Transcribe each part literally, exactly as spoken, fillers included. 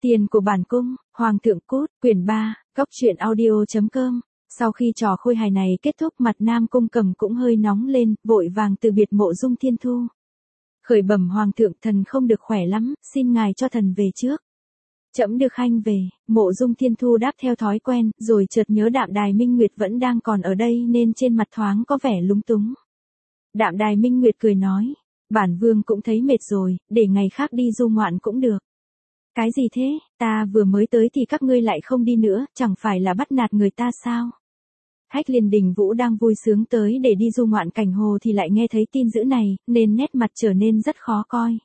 Tiền của bản cung, Hoàng thượng cút, quyển ba, cốc truyện audio.com. Sau khi trò khôi hài này kết thúc, mặt Nam Cung Cẩm cũng hơi nóng lên, vội vàng từ biệt Mộ Dung Thiên Thu. Khởi bẩm Hoàng thượng, thần không được khỏe lắm, xin ngài cho thần về trước. Trẫm được khanh về. Mộ Dung Thiên Thu đáp theo thói quen, rồi chợt nhớ Đạm Đài Minh Nguyệt vẫn đang còn ở đây nên trên mặt thoáng có vẻ lúng túng. Đạm Đài Minh Nguyệt cười nói, bản vương cũng thấy mệt rồi, để ngày khác đi du ngoạn cũng được. Cái gì thế, ta vừa mới tới thì các ngươi lại không đi nữa, chẳng phải là bắt nạt người ta sao? Hách Liên Đình Vũ đang vui sướng tới để đi du ngoạn cảnh hồ thì lại nghe thấy tin dữ này, nên nét mặt trở nên rất khó coi.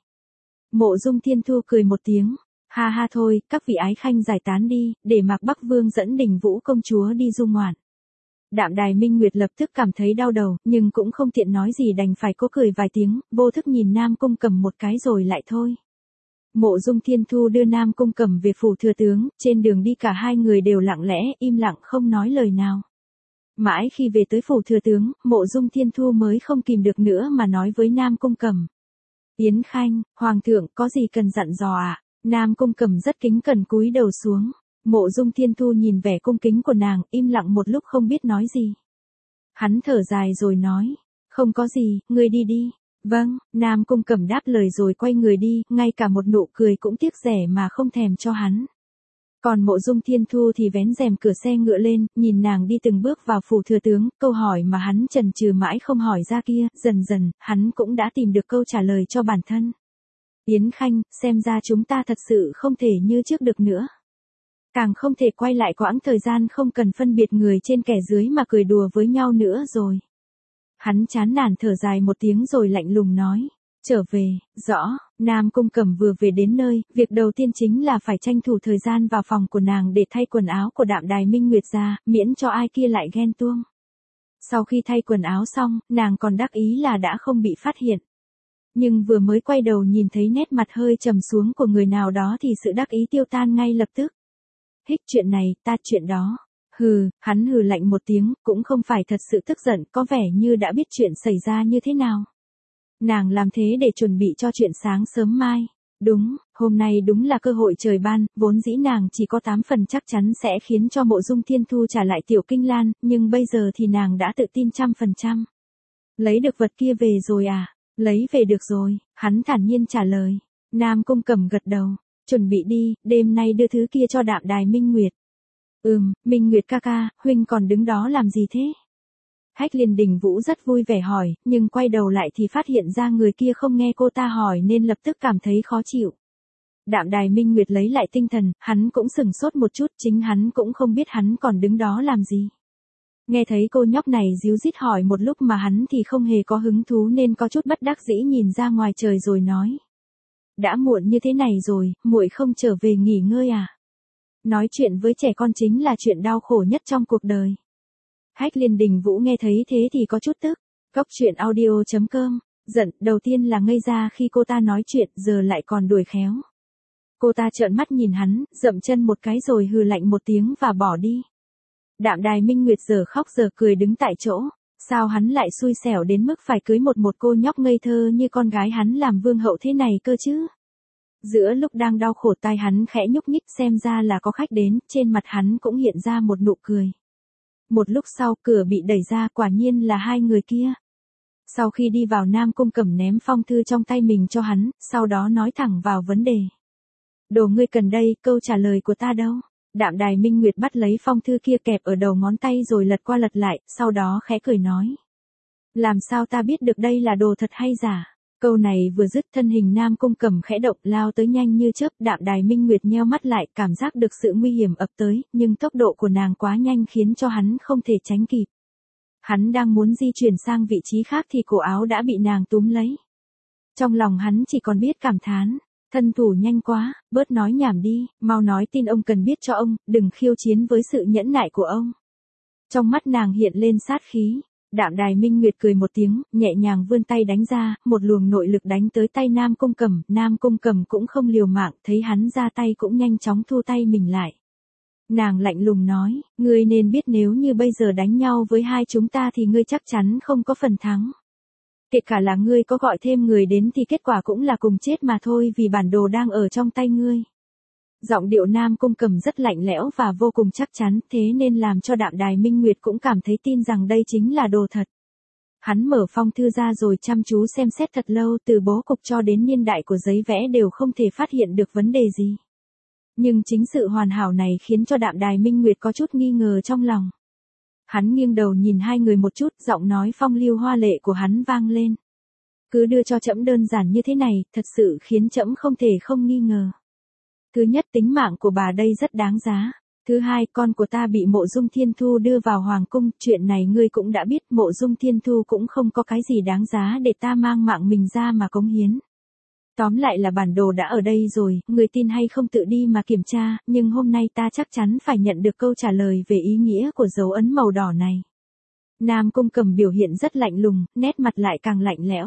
Mộ Dung Thiên Thu cười một tiếng, ha ha thôi, các vị ái khanh giải tán đi, để Mạc Bắc Vương dẫn Đình Vũ công chúa đi du ngoạn. Đạm Đài Minh Nguyệt lập tức cảm thấy đau đầu, nhưng cũng không tiện nói gì đành phải cố cười vài tiếng, vô thức nhìn Nam Cung Cẩm một cái rồi lại thôi. Mộ Dung Thiên Thu đưa Nam Cung Cẩm về phủ thừa tướng, trên đường đi cả hai người đều lặng lẽ, im lặng không nói lời nào. Mãi khi về tới phủ thừa tướng, Mộ Dung Thiên Thu mới không kìm được nữa mà nói với Nam Cung Cẩm. Yến Khanh, Hoàng thượng có gì cần dặn dò ạ? À? Nam Cung Cẩm rất kính cẩn cúi đầu xuống. Mộ Dung Thiên Thu nhìn vẻ cung kính của nàng, im lặng một lúc không biết nói gì. Hắn thở dài rồi nói, không có gì, ngươi đi đi. Vâng, Nam Cung Cẩm đáp lời rồi quay người đi, ngay cả một nụ cười cũng tiếc rẻ mà không thèm cho hắn. Còn Mộ Dung Thiên Thu thì vén rèm cửa xe ngựa lên, nhìn nàng đi từng bước vào phủ thừa tướng, câu hỏi mà hắn chần chừ mãi không hỏi ra kia, dần dần, hắn cũng đã tìm được câu trả lời cho bản thân. Yến Khanh, xem ra chúng ta thật sự không thể như trước được nữa. Càng không thể quay lại quãng thời gian không cần phân biệt người trên kẻ dưới mà cười đùa với nhau nữa rồi. Hắn chán nản thở dài một tiếng rồi lạnh lùng nói, trở về, rõ. Nam Cung Cẩm vừa về đến nơi, việc đầu tiên chính là phải tranh thủ thời gian vào phòng của nàng để thay quần áo của Đạm Đài Minh Nguyệt ra, miễn cho ai kia lại ghen tuông. Sau khi thay quần áo xong, nàng còn đắc ý là đã không bị phát hiện. Nhưng vừa mới quay đầu nhìn thấy nét mặt hơi trầm xuống của người nào đó thì sự đắc ý tiêu tan ngay lập tức. Hích chuyện này, ta chuyện đó. Hừ, hắn hừ lạnh một tiếng, cũng không phải thật sự tức giận, có vẻ như đã biết chuyện xảy ra như thế nào. Nàng làm thế để chuẩn bị cho chuyện sáng sớm mai. Đúng, hôm nay đúng là cơ hội trời ban, vốn dĩ nàng chỉ có tám phần chắc chắn sẽ khiến cho Mộ Dung Thiên Thu trả lại Tiểu Kinh Lan, nhưng bây giờ thì nàng đã tự tin trăm phần trăm. Lấy được vật kia về rồi à? Lấy về được rồi, hắn thản nhiên trả lời. Nam Cung Cẩm gật đầu, chuẩn bị đi, đêm nay đưa thứ kia cho Đạm Đài Minh Nguyệt. Ừm, Minh Nguyệt ca ca, huynh còn đứng đó làm gì thế? Hách Liên Đình Vũ rất vui vẻ hỏi, nhưng quay đầu lại thì phát hiện ra người kia không nghe cô ta hỏi nên lập tức cảm thấy khó chịu. Đạm Đài Minh Nguyệt lấy lại tinh thần, hắn cũng sừng sốt một chút, chính hắn cũng không biết hắn còn đứng đó làm gì. Nghe thấy cô nhóc này díu dít hỏi một lúc mà hắn thì không hề có hứng thú nên có chút bất đắc dĩ nhìn ra ngoài trời rồi nói. Đã muộn như thế này rồi, muội không trở về nghỉ ngơi à? Nói chuyện với trẻ con chính là chuyện đau khổ nhất trong cuộc đời. Hách Liên Đình Vũ nghe thấy thế thì có chút tức. Cốc truyện audio.com. Giận, đầu tiên là ngây ra khi cô ta nói chuyện, giờ lại còn đuổi khéo. Cô ta trợn mắt nhìn hắn, dậm chân một cái rồi hừ lạnh một tiếng và bỏ đi. Đạm Đài Minh Nguyệt giờ khóc giờ cười đứng tại chỗ. Sao hắn lại xui xẻo đến mức phải cưới một một cô nhóc ngây thơ như con gái hắn làm vương hậu thế này cơ chứ? Giữa lúc đang đau khổ tai hắn khẽ nhúc nhích, xem ra là có khách đến, trên mặt hắn cũng hiện ra một nụ cười. Một lúc sau cửa bị đẩy ra, quả nhiên là hai người kia. Sau khi đi vào, Nam Cung Cẩm ném phong thư trong tay mình cho hắn, sau đó nói thẳng vào vấn đề. Đồ ngươi cần đây, câu trả lời của ta đâu? Đạm Đài Minh Nguyệt bắt lấy phong thư kia kẹp ở đầu ngón tay rồi lật qua lật lại, sau đó khẽ cười nói. Làm sao ta biết được đây là đồ thật hay giả? Câu này vừa dứt, thân hình Nam Cung Cẩm khẽ động lao tới nhanh như chớp. Đạm Đài Minh Nguyệt nheo mắt lại, cảm giác được sự nguy hiểm ập tới, nhưng tốc độ của nàng quá nhanh khiến cho hắn không thể tránh kịp. Hắn đang muốn di chuyển sang vị trí khác thì cổ áo đã bị nàng túm lấy. Trong lòng hắn chỉ còn biết cảm thán, thân thủ nhanh quá, bớt nói nhảm đi, mau nói tin ông cần biết cho ông, đừng khiêu chiến với sự nhẫn nại của ông. Trong mắt nàng hiện lên sát khí. Đạm Đài Minh Nguyệt cười một tiếng, nhẹ nhàng vươn tay đánh ra, một luồng nội lực đánh tới tay Nam Cung Cẩm, Nam Cung Cẩm cũng không liều mạng, thấy hắn ra tay cũng nhanh chóng thu tay mình lại. Nàng lạnh lùng nói, ngươi nên biết nếu như bây giờ đánh nhau với hai chúng ta thì ngươi chắc chắn không có phần thắng. Kể cả là ngươi có gọi thêm người đến thì kết quả cũng là cùng chết mà thôi, vì bản đồ đang ở trong tay ngươi. Giọng điệu Nam Cung Cẩm rất lạnh lẽo và vô cùng chắc chắn, thế nên làm cho Đạm Đài Minh Nguyệt cũng cảm thấy tin rằng đây chính là đồ thật. Hắn mở phong thư ra rồi chăm chú xem xét thật lâu, từ bố cục cho đến niên đại của giấy vẽ đều không thể phát hiện được vấn đề gì. Nhưng chính sự hoàn hảo này khiến cho Đạm Đài Minh Nguyệt có chút nghi ngờ trong lòng. Hắn nghiêng đầu nhìn hai người một chút, giọng nói phong lưu hoa lệ của hắn vang lên. Cứ đưa cho trẫm đơn giản như thế này, thật sự khiến trẫm không thể không nghi ngờ. Thứ nhất, tính mạng của bà đây rất đáng giá. Thứ hai, con của ta bị Mộ Dung Thiên Thu đưa vào hoàng cung, chuyện này ngươi cũng đã biết, Mộ Dung Thiên Thu cũng không có cái gì đáng giá để ta mang mạng mình ra mà cống hiến. Tóm lại là bản đồ đã ở đây rồi, người tin hay không tự đi mà kiểm tra, nhưng hôm nay ta chắc chắn phải nhận được câu trả lời về ý nghĩa của dấu ấn màu đỏ này. Nam Cung Cẩm biểu hiện rất lạnh lùng, nét mặt lại càng lạnh lẽo.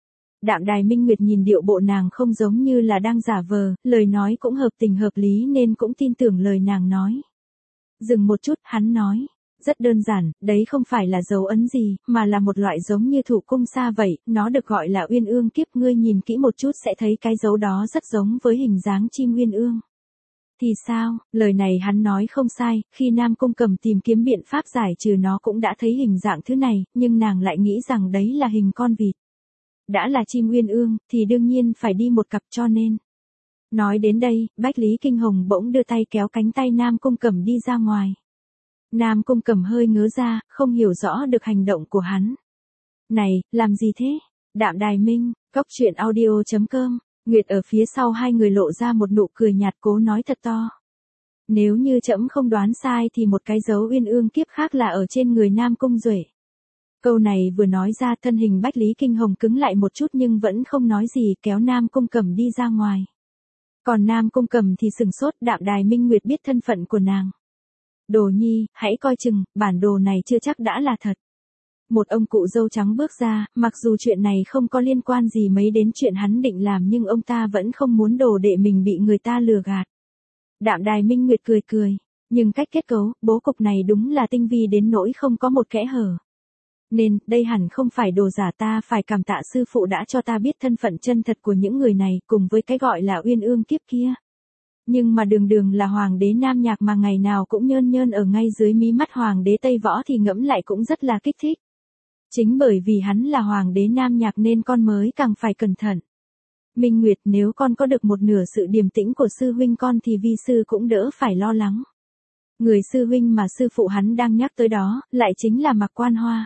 Đạm Đài Minh Nguyệt nhìn điệu bộ nàng không giống như là đang giả vờ, lời nói cũng hợp tình hợp lý nên cũng tin tưởng lời nàng nói. Dừng một chút, hắn nói, rất đơn giản, đấy không phải là dấu ấn gì, mà là một loại giống như thủ cung sa vậy, nó được gọi là uyên ương kiếp, ngươi nhìn kỹ một chút sẽ thấy cái dấu đó rất giống với hình dáng chim uyên ương. Thì sao, lời này hắn nói không sai, khi Nam Cung Cẩm tìm kiếm biện pháp giải trừ nó cũng đã thấy hình dạng thứ này, nhưng nàng lại nghĩ rằng đấy là hình con vịt. Đã là chim uyên ương, thì đương nhiên phải đi một cặp cho nên. Nói đến đây, Bách Lý Kinh Hồng bỗng đưa tay kéo cánh tay Nam Cung Cẩm đi ra ngoài. Nam Cung Cẩm hơi ngớ ra, không hiểu rõ được hành động của hắn. Này, làm gì thế? Đạm Đài Minh, cốc truyện audio chấm com, Nguyệt ở phía sau hai người lộ ra một nụ cười nhạt, cố nói thật to. Nếu như trẫm không đoán sai thì một cái dấu uyên ương kiếp khác là ở trên người Nam Cung Duệ. Câu này vừa nói ra, thân hình Bách Lý Kinh Hồng cứng lại một chút nhưng vẫn không nói gì, kéo Nam Cung Cẩm đi ra ngoài. Còn Nam Cung Cẩm thì sừng sốt, Đạm Đài Minh Nguyệt biết thân phận của nàng. Đồ nhi, hãy coi chừng, bản đồ này chưa chắc đã là thật. Một ông cụ râu trắng bước ra, mặc dù chuyện này không có liên quan gì mấy đến chuyện hắn định làm nhưng ông ta vẫn không muốn đồ đệ mình bị người ta lừa gạt. Đạm Đài Minh Nguyệt cười cười, nhưng cách kết cấu, bố cục này đúng là tinh vi đến nỗi không có một kẽ hở. Nên, đây hẳn không phải đồ giả, ta phải cảm tạ sư phụ đã cho ta biết thân phận chân thật của những người này, cùng với cái gọi là uyên ương kiếp kia. Nhưng mà đường đường là hoàng đế Nam Nhạc mà ngày nào cũng nhơn nhơn ở ngay dưới mí mắt hoàng đế Tây Võ thì ngẫm lại cũng rất là kích thích. Chính bởi vì hắn là hoàng đế Nam Nhạc nên con mới càng phải cẩn thận. Minh Nguyệt, nếu con có được một nửa sự điềm tĩnh của sư huynh con thì vi sư cũng đỡ phải lo lắng. Người sư huynh mà sư phụ hắn đang nhắc tới đó, lại chính là Mạc Quan Hoa.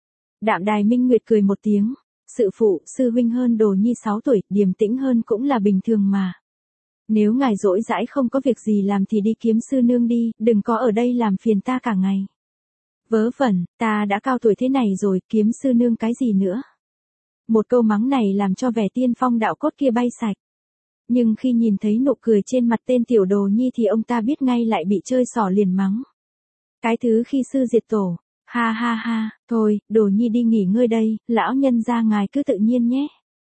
Đạm Đài Minh Nguyệt cười một tiếng, sự phụ, sư huynh hơn đồ nhi sáu tuổi, điềm tĩnh hơn cũng là bình thường mà. Nếu ngài rỗi rãi không có việc gì làm thì đi kiếm sư nương đi, đừng có ở đây làm phiền ta cả ngày. Vớ vẩn, ta đã cao tuổi thế này rồi, kiếm sư nương cái gì nữa. Một câu mắng này làm cho vẻ tiên phong đạo cốt kia bay sạch. Nhưng khi nhìn thấy nụ cười trên mặt tên tiểu đồ nhi thì ông ta biết ngay lại bị chơi xỏ liền mắng. Cái thứ khi sư diệt tổ. Ha ha ha, thôi, đồ nhi đi nghỉ ngơi đây, lão nhân gia ngài cứ tự nhiên nhé.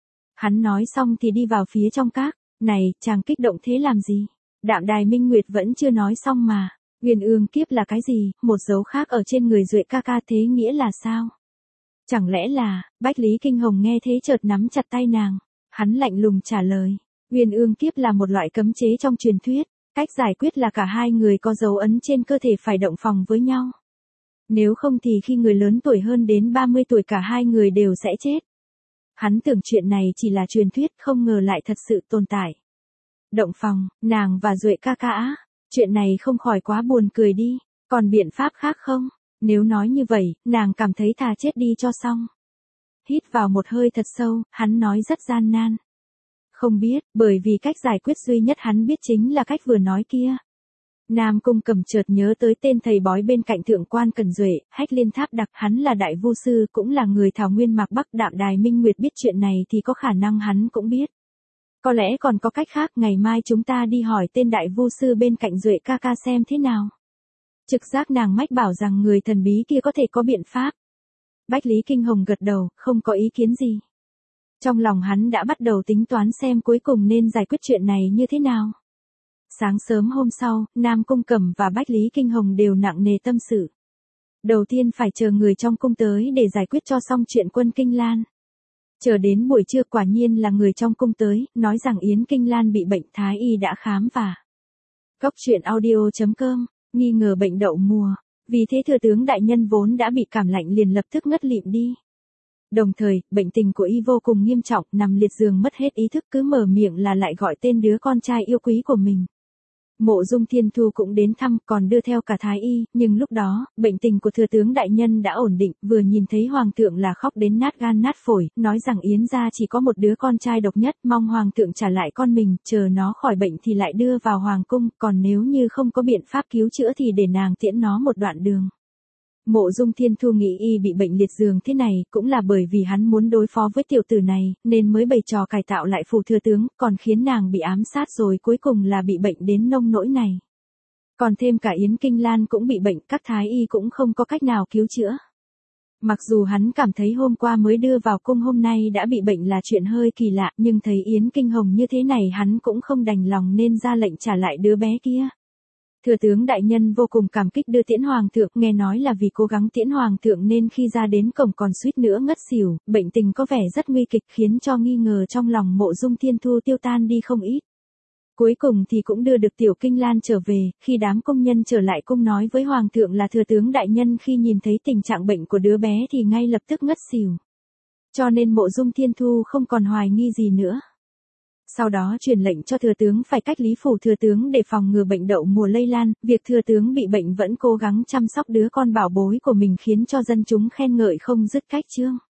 Hắn nói xong thì đi vào phía trong các, này, chàng kích động thế làm gì? Đạm Đài Minh Nguyệt vẫn chưa nói xong mà, uyên ương kiếp là cái gì, một dấu khác ở trên người Duệ ca ca thế nghĩa là sao? Chẳng lẽ là, Bách Lý Kinh Hồng nghe thế chợt nắm chặt tay nàng, hắn lạnh lùng trả lời, uyên ương kiếp là một loại cấm chế trong truyền thuyết, cách giải quyết là cả hai người có dấu ấn trên cơ thể phải động phòng với nhau. Nếu không thì khi người lớn tuổi hơn đến ba mươi tuổi cả hai người đều sẽ chết. Hắn tưởng chuyện này chỉ là truyền thuyết, không ngờ lại thật sự tồn tại. Động phòng, nàng và Duệ ca ca, chuyện này không khỏi quá buồn cười đi, còn biện pháp khác không? Nếu nói như vậy, nàng cảm thấy thà chết đi cho xong. Hít vào một hơi thật sâu, hắn nói rất gian nan. Không biết, bởi vì cách giải quyết duy nhất hắn biết chính là cách vừa nói kia. Nam Cung Cẩm chợt nhớ tới tên thầy bói bên cạnh thượng quan Cần Duệ, Hách Liên Tháp Đặc, hắn là đại vu sư, cũng là người Thảo Nguyên Mạc Bắc. Đạm Đài Minh Nguyệt biết chuyện này thì có khả năng hắn cũng biết. Có lẽ còn có cách khác, ngày mai chúng ta đi hỏi tên đại vu sư bên cạnh Duệ ca ca xem thế nào. Trực giác nàng mách bảo rằng người thần bí kia có thể có biện pháp. Bách Lý Kinh Hồng gật đầu, không có ý kiến gì. Trong lòng hắn đã bắt đầu tính toán xem cuối cùng nên giải quyết chuyện này như thế nào. Sáng sớm hôm sau, Nam Cung Cẩm và Bách Lý Kinh Hồng đều nặng nề tâm sự. Đầu tiên phải chờ người trong cung tới để giải quyết cho xong chuyện Quân Kinh Lan. Chờ đến buổi trưa quả nhiên là người trong cung tới, nói rằng Yến Kinh Lan bị bệnh, thái y đã khám và Cóc truyện audio chấm com, nghi ngờ bệnh đậu mùa. Vì thế thừa tướng đại nhân vốn đã bị cảm lạnh liền lập tức ngất lịm đi. Đồng thời, bệnh tình của y vô cùng nghiêm trọng, nằm liệt giường mất hết ý thức, cứ mở miệng là lại gọi tên đứa con trai yêu quý của mình. Mộ Dung Thiên Thu cũng đến thăm, còn đưa theo cả thái y, nhưng lúc đó, bệnh tình của thừa tướng đại nhân đã ổn định, vừa nhìn thấy hoàng thượng là khóc đến nát gan nát phổi, nói rằng Yến gia chỉ có một đứa con trai độc nhất, mong hoàng thượng trả lại con mình, chờ nó khỏi bệnh thì lại đưa vào hoàng cung, còn nếu như không có biện pháp cứu chữa thì để nàng tiễn nó một đoạn đường. Mộ Dung Thiên Thu nghĩ y bị bệnh liệt giường thế này, cũng là bởi vì hắn muốn đối phó với tiểu tử này, nên mới bày trò cải tạo lại phù thừa tướng, còn khiến nàng bị ám sát rồi cuối cùng là bị bệnh đến nông nỗi này. Còn thêm cả Yến Kinh Lan cũng bị bệnh, các thái y cũng không có cách nào cứu chữa. Mặc dù hắn cảm thấy hôm qua mới đưa vào cung hôm nay đã bị bệnh là chuyện hơi kỳ lạ, nhưng thấy Yến Kinh Hồng như thế này hắn cũng không đành lòng nên ra lệnh trả lại đứa bé kia. Thừa tướng đại nhân vô cùng cảm kích đưa tiễn hoàng thượng, nghe nói là vì cố gắng tiễn hoàng thượng nên khi ra đến cổng còn suýt nữa ngất xỉu, bệnh tình có vẻ rất nguy kịch khiến cho nghi ngờ trong lòng Mộ Dung Thiên Thu tiêu tan đi không ít. Cuối cùng thì cũng đưa được Tiểu Kinh Lan trở về, khi đám công nhân trở lại cung nói với hoàng thượng là thừa tướng đại nhân khi nhìn thấy tình trạng bệnh của đứa bé thì ngay lập tức ngất xỉu. Cho nên Mộ Dung Thiên Thu không còn hoài nghi gì nữa. Sau đó truyền lệnh cho thừa tướng phải cách lý phủ thừa tướng để phòng ngừa bệnh đậu mùa lây lan, việc thừa tướng bị bệnh vẫn cố gắng chăm sóc đứa con bảo bối của mình khiến cho dân chúng khen ngợi không dứt cách chương.